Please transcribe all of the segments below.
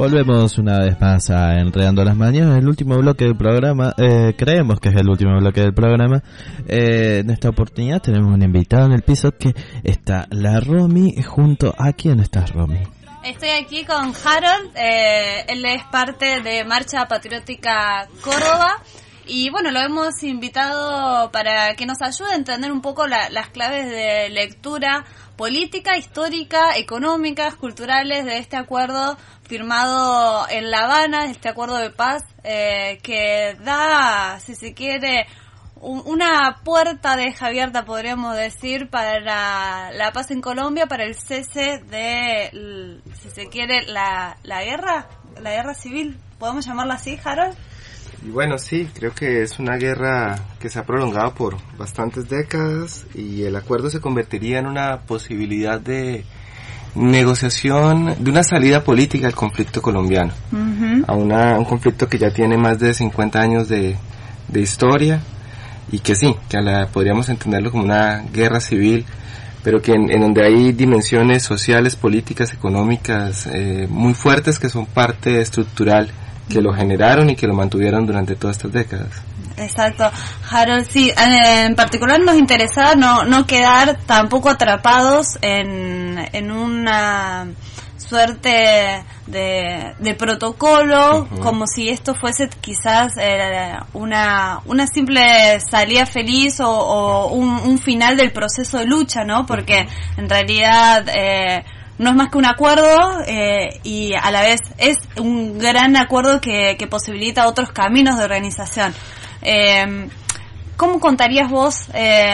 Volvemos una vez más a Enredando las Mañanas, el último bloque del programa, creemos que es el último bloque del programa. En esta oportunidad tenemos un invitado en el piso que está la Romy junto a... ¿Quién estás, Romy? Estoy aquí con Harold, él es parte de Marcha Patriótica Córdoba. Y bueno, lo hemos invitado para que nos ayude a entender un poco las claves de lectura política, histórica, económicas, culturales de este acuerdo firmado en La Habana, este acuerdo de paz que da, si se quiere, una puerta deja abierta, podríamos decir, para la paz en Colombia, para el cese de, si se quiere, la guerra civil. ¿Podemos llamarla así, Harold? Y bueno, sí, creo que es una guerra que se ha prolongado por bastantes décadas y el acuerdo se convertiría en una posibilidad de negociación, de una salida política al conflicto colombiano, a un conflicto que ya tiene más de 50 años de historia y que sí, que podríamos entenderlo como una guerra civil, pero que en donde hay dimensiones sociales, políticas, económicas muy fuertes que son parte estructural que lo generaron y que lo mantuvieron durante todas estas décadas. Exacto, Harold, sí, en particular nos interesaba no quedar tampoco atrapados en una suerte de protocolo, como si esto fuese quizás una simple salida feliz o un final del proceso de lucha, ¿no? Porque en realidad no es más que un acuerdo y a la vez es un gran acuerdo que posibilita otros caminos de organización. ¿Cómo contarías vos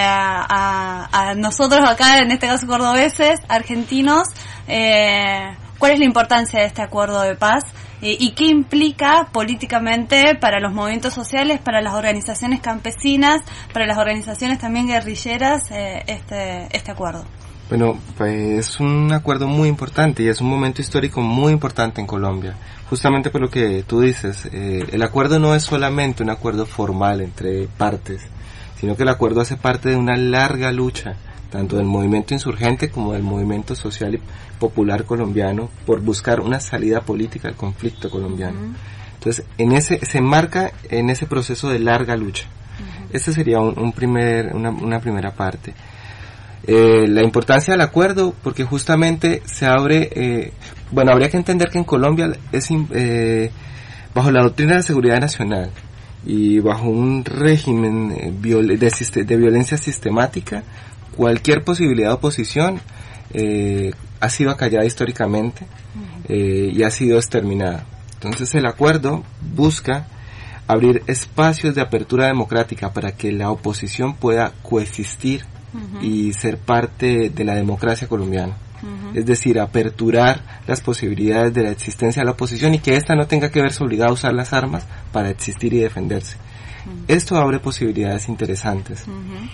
a nosotros acá, en este caso cordobeses, argentinos, cuál es la importancia de este acuerdo de paz y qué implica políticamente para los movimientos sociales, para las organizaciones campesinas, para las organizaciones también guerrilleras, este acuerdo? Bueno, pues es un acuerdo muy importante y es un momento histórico muy importante en Colombia. Justamente por lo que tú dices, el acuerdo no es solamente un acuerdo formal entre partes, sino que el acuerdo hace parte de una larga lucha, tanto del movimiento insurgente como del movimiento social y popular colombiano, por buscar una salida política al conflicto colombiano. Entonces, se enmarca en ese proceso de larga lucha. Esta sería una primera parte. La importancia del acuerdo, porque justamente se abre, habría que entender que en Colombia es bajo la doctrina de seguridad nacional y bajo un régimen de violencia sistemática, cualquier posibilidad de oposición ha sido acallada históricamente y ha sido exterminada. Entonces el acuerdo busca abrir espacios de apertura democrática para que la oposición pueda coexistir y ser parte de la democracia colombiana. Es decir, aperturar las posibilidades de la existencia de la oposición y que ésta no tenga que verse obligada a usar las armas para existir y defenderse. Esto abre posibilidades interesantes.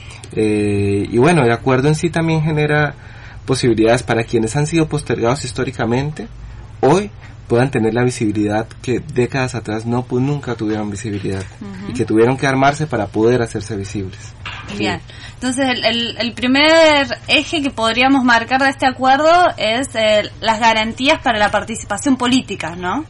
Y bueno, el acuerdo en sí también genera posibilidades para quienes han sido postergados históricamente, hoy puedan tener la visibilidad que décadas atrás nunca tuvieron visibilidad y que tuvieron que armarse para poder hacerse visibles. Bien, entonces el primer eje que podríamos marcar de este acuerdo es las garantías para la participación política, ¿no?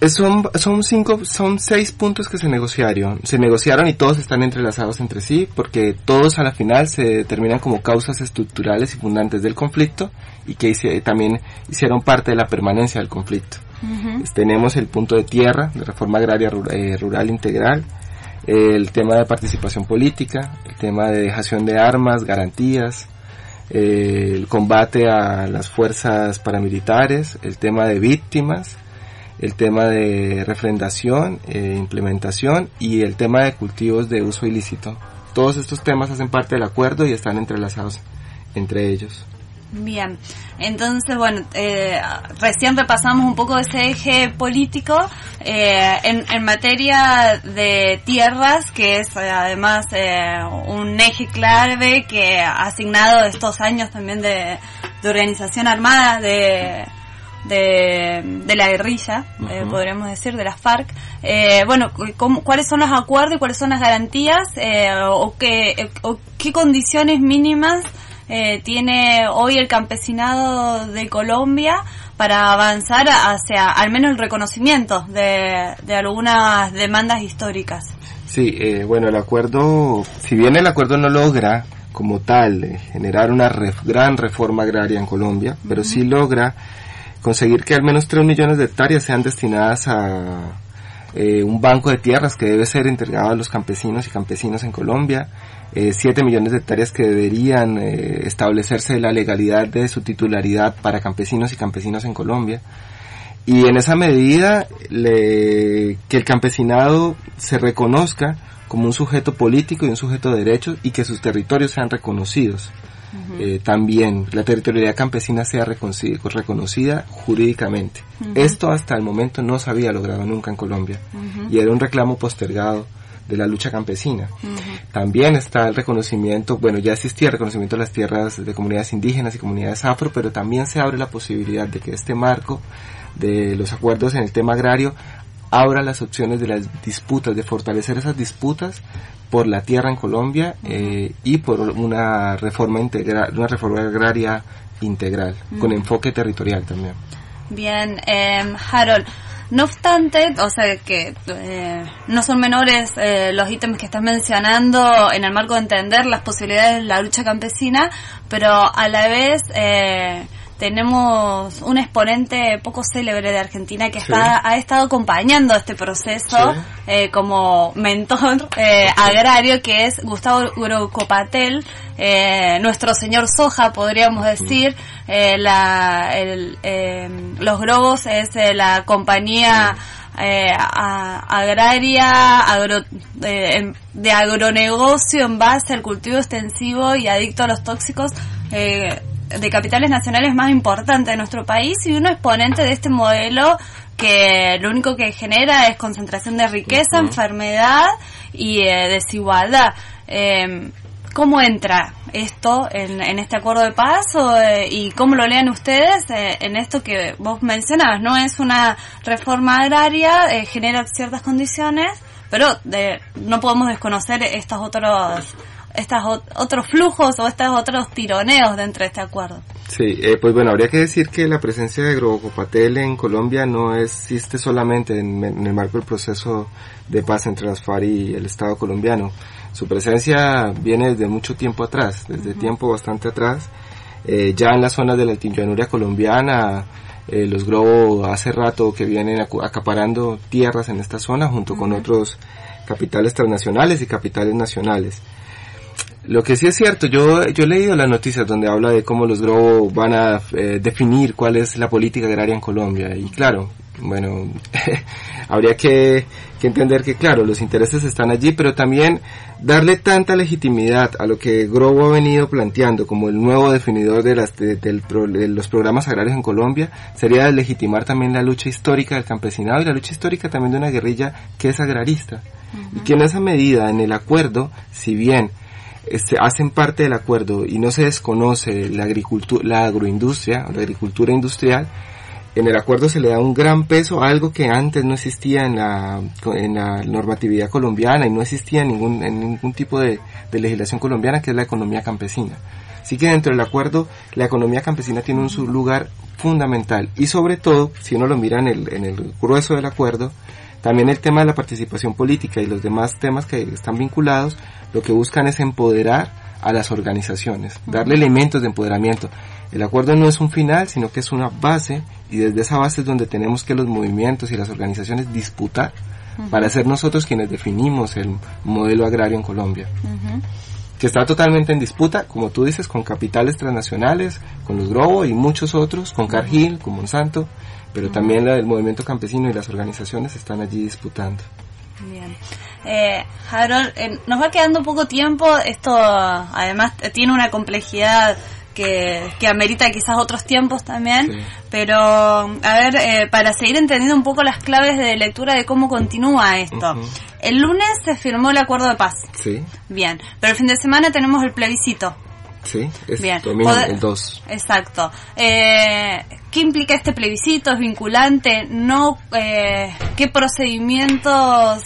Son 6 puntos que se negociaron y todos están entrelazados entre sí porque todos a la final se determinan como causas estructurales y fundantes del conflicto y que también hicieron parte de la permanencia del conflicto. Tenemos el punto de tierra, de reforma agraria rural integral, el tema de participación política, el tema de dejación de armas, garantías, el combate a las fuerzas paramilitares, el tema de víctimas, el tema de refrendación, implementación y el tema de cultivos de uso ilícito. Todos estos temas hacen parte del acuerdo y están entrelazados entre ellos. Bien, entonces bueno, recién repasamos un poco ese eje político en materia de tierras, que es además un eje clave que ha asignado estos años también de organización armada de la guerrilla, podríamos decir, de las FARC. ¿Cuáles son los acuerdos y cuáles son las garantías o qué condiciones mínimas tiene hoy el campesinado de Colombia para avanzar hacia al menos el reconocimiento de algunas demandas históricas. Sí, bueno, el acuerdo, si bien el acuerdo no logra como tal generar una gran reforma agraria en Colombia, pero sí logra conseguir que al menos 3 millones de hectáreas sean destinadas a un banco de tierras que debe ser entregado a los campesinos y campesinas en Colombia, 7 millones de hectáreas que deberían establecerse la legalidad de su titularidad para campesinos y campesinas en Colombia, y en esa medida que el campesinado se reconozca como un sujeto político y un sujeto de derechos y que sus territorios sean reconocidos. También la territorialidad campesina sea reconocida jurídicamente. Esto hasta el momento no se había logrado nunca en Colombia y era un reclamo postergado de la lucha campesina. También está el reconocimiento, bueno, ya existía el reconocimiento de las tierras de comunidades indígenas y comunidades afro, pero también se abre la posibilidad de que este marco de los acuerdos en el tema agrario abra las opciones de las disputas, de fortalecer esas disputas por la tierra en Colombia y por una reforma integral, una reforma agraria integral, con enfoque territorial también. Bien, Harold, no obstante, o sea que no son menores los ítems que estás mencionando en el marco de entender las posibilidades de la lucha campesina, pero a la vez tenemos un exponente poco célebre de Argentina que ha estado acompañando este proceso como mentor agrario, que es Gustavo Grocopatel, nuestro señor Soja, podríamos decir. Los Grobos es la compañía agraria de agronegocio en base al cultivo extensivo y adicto a los tóxicos de capitales nacionales más importante de nuestro país, y un exponente de este modelo que lo único que genera es concentración de riqueza, enfermedad y desigualdad. ¿Cómo entra esto en este acuerdo de paz y cómo lo leen ustedes en esto que vos mencionabas? No es una reforma agraria, genera ciertas condiciones, pero no podemos desconocer estos otros flujos o estos otros tironeos dentro de este acuerdo. Sí, pues bueno, habría que decir que la presencia de Grocopatel en Colombia no existe solamente en el marco del proceso de paz entre las FARC y el Estado colombiano. Su presencia viene desde mucho tiempo atrás, desde tiempo bastante atrás. Ya en las zonas de la altillanuria colombiana, los Grobo hace rato que vienen acaparando tierras en esta zona junto con otros capitales transnacionales y capitales nacionales. Lo que sí es cierto, yo he leído las noticias donde habla de cómo los Grobo van a definir cuál es la política agraria en Colombia, y claro, bueno, habría que entender que claro, los intereses están allí, pero también darle tanta legitimidad a lo que Grobo ha venido planteando como el nuevo definidor de los programas agrarios en Colombia sería deslegitimar también la lucha histórica del campesinado y la lucha histórica también de una guerrilla que es agrarista, y que en esa medida, en el acuerdo, si bien hacen parte del acuerdo y no se desconoce la agroindustria o la agricultura industrial, en el acuerdo se le da un gran peso a algo que antes no existía en la normatividad colombiana y no existía en ningún tipo de legislación colombiana, que es la economía campesina. Así que dentro del acuerdo la economía campesina tiene un lugar fundamental, y sobre todo, si uno lo mira en el grueso del acuerdo, también el tema de la participación política y los demás temas que están vinculados, lo que buscan es empoderar a las organizaciones, darle elementos de empoderamiento. El acuerdo no es un final, sino que es una base, y desde esa base es donde tenemos que los movimientos y las organizaciones disputar para ser nosotros quienes definimos el modelo agrario en Colombia. Que está totalmente en disputa, como tú dices, con capitales transnacionales, con los Grobo y muchos otros, con Cargill, con Monsanto, pero también el movimiento campesino y las organizaciones están allí disputando. Bien. Harold, nos va quedando poco tiempo. Esto además tiene una complejidad que amerita quizás otros tiempos también, pero a ver, para seguir entendiendo un poco las claves de lectura de cómo continúa esto. El lunes se firmó el acuerdo de paz. Sí. Bien, pero el fin de semana tenemos el plebiscito. Sí, es bien. Domingo, el 2. Exacto. ¿Qué implica este plebiscito? ¿Es vinculante? ¿No? ¿Qué procedimientos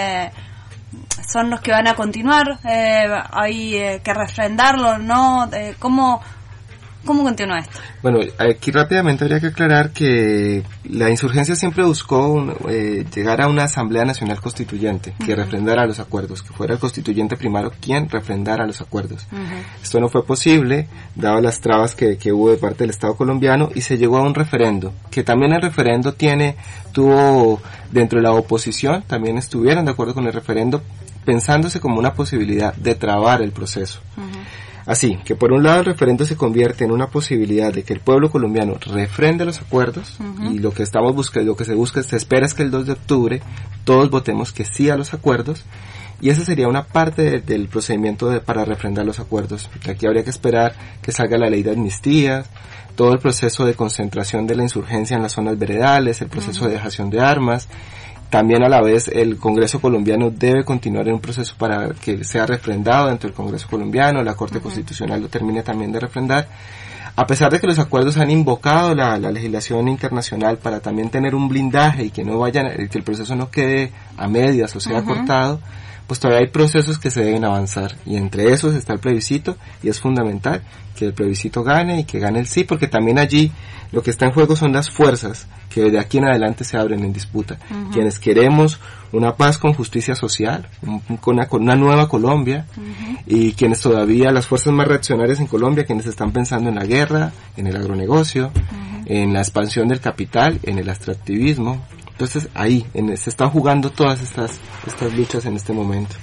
son los que van a continuar? ¿Hay que refrendarlo? ¿No? ¿Cómo continúa esto? Bueno, aquí rápidamente habría que aclarar que la insurgencia siempre buscó llegar a una Asamblea Nacional Constituyente que refrendara los acuerdos, que fuera el constituyente primero quien refrendara los acuerdos. Esto no fue posible, dado las trabas que hubo de parte del Estado colombiano, y se llegó a un referendo, que también el referendo tuvo dentro de la oposición, también estuvieron de acuerdo con el referendo, pensándose como una posibilidad de trabar el proceso. Así que por un lado el referendo se convierte en una posibilidad de que el pueblo colombiano refrende los acuerdos, y lo que estamos buscando, lo que se espera es que el 2 de octubre todos votemos que sí a los acuerdos, y esa sería una parte del procedimiento para refrendar los acuerdos. Aquí habría que esperar que salga la ley de amnistías, todo el proceso de concentración de la insurgencia en las zonas veredales, el proceso de dejación de armas. También a la vez el Congreso colombiano debe continuar en un proceso para que sea refrendado dentro del Congreso colombiano, la Corte Constitucional lo termine también de refrendar. A pesar de que los acuerdos han invocado la legislación internacional para también tener un blindaje y que que el proceso no quede a medias o sea cortado, pues todavía hay procesos que se deben avanzar, y entre esos está el plebiscito, y es fundamental que el plebiscito gane y que gane el sí, porque también allí lo que está en juego son las fuerzas que de aquí en adelante se abren en disputa. Quienes queremos una paz con justicia social, con una nueva Colombia, y quienes todavía, las fuerzas más reaccionarias en Colombia, quienes están pensando en la guerra, en el agronegocio, en la expansión del capital, en el extractivismo. Entonces ahí se están jugando todas estas luchas en este momento.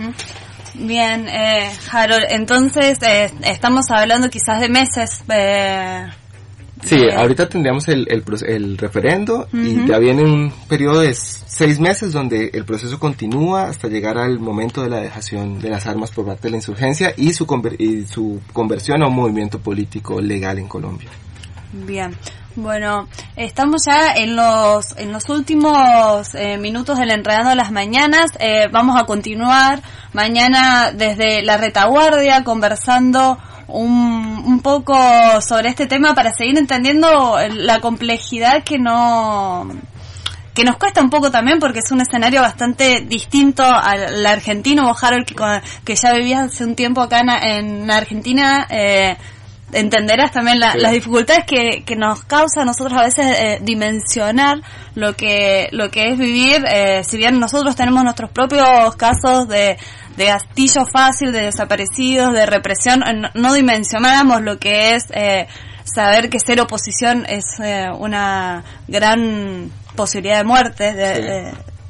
Bien, Harold, entonces estamos hablando quizás de meses. Sí, ahorita tendríamos el referendo, y ya viene un periodo de 6 meses donde el proceso continúa hasta llegar al momento de la dejación de las armas por parte de la insurgencia y su conversión a un movimiento político legal en Colombia. Bien. Bueno, estamos ya en los últimos minutos del Enredando las Mañanas. Vamos a continuar mañana desde la retaguardia conversando un poco sobre este tema para seguir entendiendo la complejidad que nos cuesta un poco también, porque es un escenario bastante distinto al argentino. Vos, Harold, que ya vivías hace un tiempo acá en Argentina, entenderás también las dificultades que nos causa a nosotros a veces dimensionar lo que es vivir, si bien nosotros tenemos nuestros propios casos de gatillo fácil, de desaparecidos, de represión, no dimensionamos lo que es saber que ser oposición es una gran posibilidad de muerte.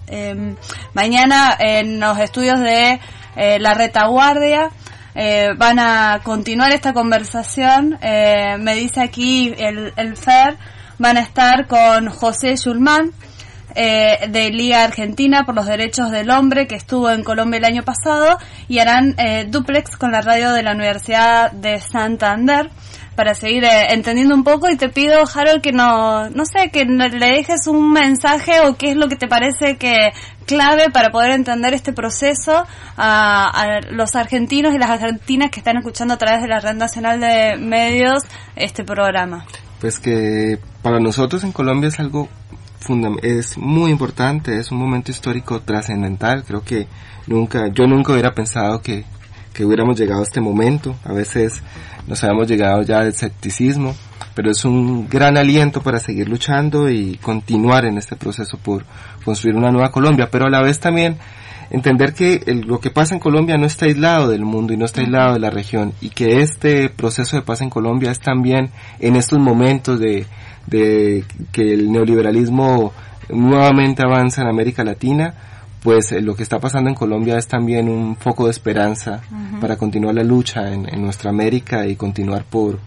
Mañana en los estudios de la retaguardia van a continuar esta conversación. Me dice aquí el FER, van a estar con José Yulman, de Liga Argentina por los Derechos del Hombre, que estuvo en Colombia el año pasado, y harán duplex con la radio de la Universidad de Santander para seguir entendiendo un poco. Y te pido, Harold, que que le dejes un mensaje o qué es lo que te parece que clave para poder entender este proceso a los argentinos y las argentinas que están escuchando a través de la Red Nacional de Medios este programa. Pues que para nosotros en Colombia es algo es muy importante, es un momento histórico trascendental. Creo que yo nunca hubiera pensado que hubiéramos llegado a este momento. A veces nos habíamos llegado ya al escepticismo, pero es un gran aliento para seguir luchando y continuar en este proceso por construir una nueva Colombia, pero a la vez también entender que lo que pasa en Colombia no está aislado del mundo y no está aislado de la región, y que este proceso de paz en Colombia es también en estos momentos de que el neoliberalismo nuevamente avanza en América Latina, pues lo que está pasando en Colombia es también un foco de esperanza para continuar la lucha en nuestra América y continuar por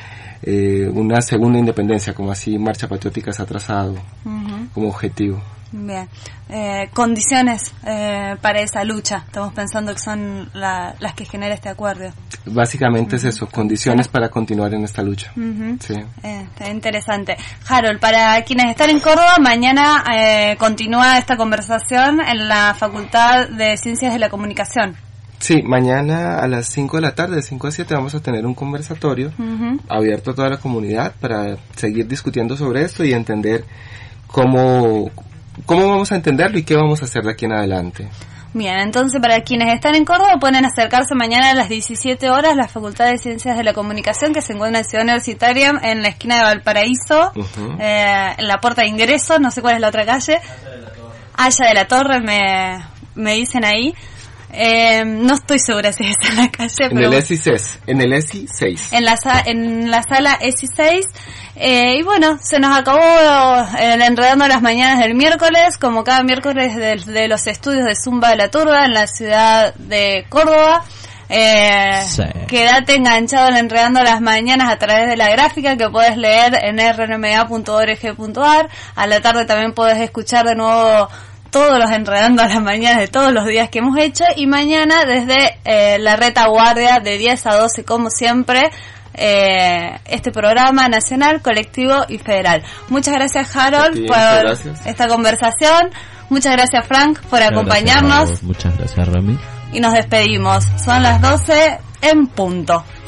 una segunda independencia, como así Marcha Patriótica se ha trazado como objetivo. Bien. Condiciones para esa lucha, estamos pensando que son las que genera este acuerdo. Básicamente es eso, condiciones para continuar en esta lucha. Sí. Está interesante. Harold, para quienes están en Córdoba, mañana continúa esta conversación en la Facultad de Ciencias de la Comunicación. Sí, mañana a las 5 de la tarde, de 5 a 7, vamos a tener un conversatorio abierto a toda la comunidad para seguir discutiendo sobre esto y entender cómo vamos a entenderlo y qué vamos a hacer de aquí en adelante. Bien, entonces para quienes están en Córdoba pueden acercarse mañana a las 17 horas a la Facultad de Ciencias de la Comunicación, que se encuentra en Ciudad Universitaria, en la esquina de Valparaíso, en la puerta de ingreso, no sé cuál es la otra calle. Haya de la Torre, me dicen ahí. No estoy segura si es en la calle, en el ESI 6, en el ESI 6. En la sala ESI 6. Y bueno, se nos acabó el Enredando las Mañanas del miércoles, como cada miércoles de los estudios de Zumba de la Turba en la ciudad de Córdoba. Sí. Quédate enganchado en Enredando las Mañanas a través de la gráfica que puedes leer en rnma.org.ar. A la tarde también puedes escuchar de nuevo todos los Enredando a las Mañanas de todos los días que hemos hecho, y mañana desde la retaguardia de 10 a 12 como siempre, este programa nacional, colectivo y federal. Muchas gracias, Harold, por esta conversación. Muchas gracias, Frank, por acompañarnos. Muchas gracias, Rami. Y nos despedimos. Son las 12 en punto.